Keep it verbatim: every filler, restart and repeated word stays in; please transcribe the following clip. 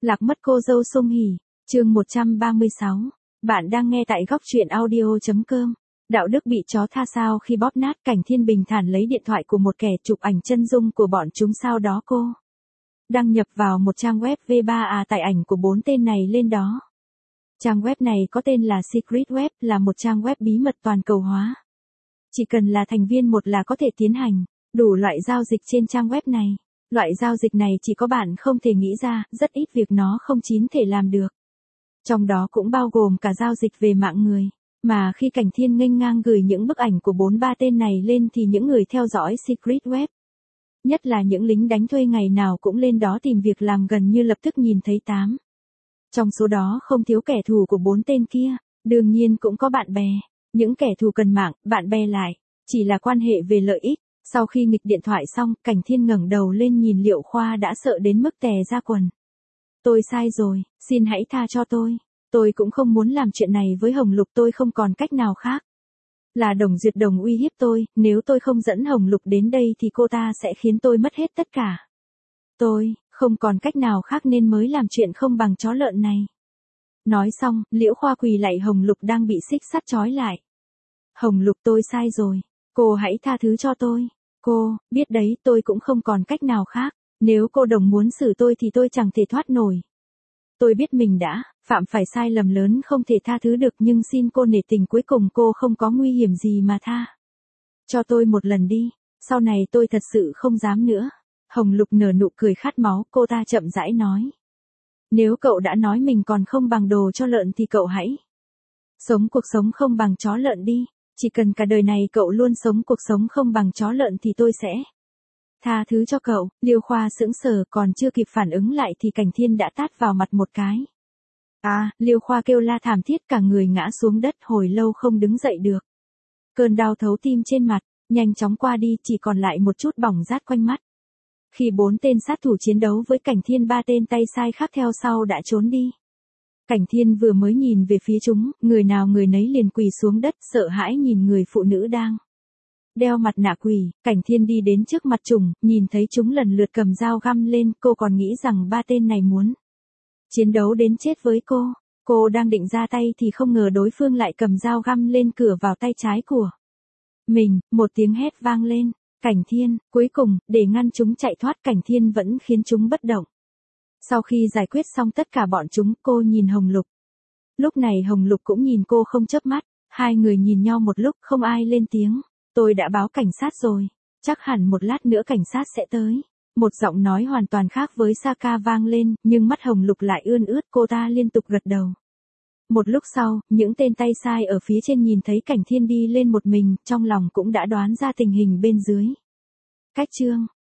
Lạc mất cô dâu Song Hỷ, chương một trăm ba mươi sáu. Bạn đang nghe tại góc truyện audio.com. Đạo đức bị chó tha sao khi bóp nát. Cảnh Thiên bình thản lấy điện thoại của một kẻ chụp ảnh chân dung của bọn chúng, sau đó cô đăng nhập vào một trang web vê ba a tải ảnh của bốn tên này lên đó. Trang web này có tên là Secret Web, là một trang web bí mật toàn cầu hóa. Chỉ cần là thành viên một là có thể tiến hành đủ loại giao dịch trên trang web này. Loại giao dịch này chỉ có bạn không thể nghĩ ra, rất ít việc nó không chín thể làm được. Trong đó cũng bao gồm cả giao dịch về mạng người. Mà khi Cảnh Thiên nghênh ngang gửi những bức ảnh của bốn ba tên này lên thì những người theo dõi Secret Web, nhất là những lính đánh thuê ngày nào cũng lên đó tìm việc làm, gần như lập tức nhìn thấy tám. Trong số đó không thiếu kẻ thù của bốn tên kia, đương nhiên cũng có bạn bè. Những kẻ thù cần mạng, bạn bè lại chỉ là quan hệ về lợi ích. Sau khi nghịch điện thoại xong, Cảnh Thiên ngẩng đầu lên nhìn Liệu Khoa đã sợ đến mức tè ra quần. Tôi sai rồi, xin hãy tha cho tôi. Tôi cũng không muốn làm chuyện này với Hồng Lục, tôi không còn cách nào khác. Là Đồng Duyệt Đồng uy hiếp tôi, nếu tôi không dẫn Hồng Lục đến đây thì cô ta sẽ khiến tôi mất hết tất cả. Tôi không còn cách nào khác nên mới làm chuyện không bằng chó lợn này. Nói xong, Liễu Khoa quỳ lạy Hồng Lục đang bị xích sắt trói lại. Hồng Lục, tôi sai rồi. Cô hãy tha thứ cho tôi. Cô, biết đấy, tôi cũng không còn cách nào khác. Nếu cô Đồng muốn xử tôi thì tôi chẳng thể thoát nổi. Tôi biết mình đã phạm phải sai lầm lớn không thể tha thứ được, nhưng xin cô nể tình, cuối cùng cô không có nguy hiểm gì mà tha cho tôi một lần đi. Sau này tôi thật sự không dám nữa. Hồng Lục nở nụ cười khát máu, cô ta chậm rãi nói. Nếu cậu đã nói mình còn không bằng đồ cho lợn thì cậu hãy sống cuộc sống không bằng chó lợn đi. Chỉ cần cả đời này cậu luôn sống cuộc sống không bằng chó lợn thì tôi sẽ tha thứ cho cậu. Liêu Khoa sững sờ, còn chưa kịp phản ứng lại thì Cảnh Thiên đã tát vào mặt một cái. À, Liêu Khoa kêu la thảm thiết, cả người ngã xuống đất, hồi lâu không đứng dậy được. Cơn đau thấu tim trên mặt nhanh chóng qua đi, chỉ còn lại một chút bỏng rát quanh mắt. Khi bốn tên sát thủ chiến đấu với Cảnh Thiên, ba tên tay sai khác theo sau đã trốn đi. Cảnh Thiên vừa mới nhìn về phía chúng, người nào người nấy liền quỳ xuống đất, sợ hãi nhìn người phụ nữ đang đeo mặt nạ quỷ. Cảnh Thiên đi đến trước mặt chúng, nhìn thấy chúng lần lượt cầm dao găm lên, cô còn nghĩ rằng ba tên này muốn chiến đấu đến chết với cô. Cô đang định ra tay thì không ngờ đối phương lại cầm dao găm lên cửa vào tay trái của mình. Một tiếng hét vang lên. Cảnh Thiên, cuối cùng, để ngăn chúng chạy thoát, Cảnh Thiên vẫn khiến chúng bất động. Sau khi giải quyết xong tất cả bọn chúng, cô nhìn Hồng Lục. Lúc này Hồng Lục cũng nhìn cô không chớp mắt. Hai người nhìn nhau một lúc, không ai lên tiếng. Tôi đã báo cảnh sát rồi. Chắc hẳn một lát nữa cảnh sát sẽ tới. Một giọng nói hoàn toàn khác với Saka vang lên, nhưng mắt Hồng Lục lại ươn ướt, cô ta liên tục gật đầu. Một lúc sau, những tên tay sai ở phía trên nhìn thấy Cảnh Thiên đi lên một mình, trong lòng cũng đã đoán ra tình hình bên dưới. Cách chương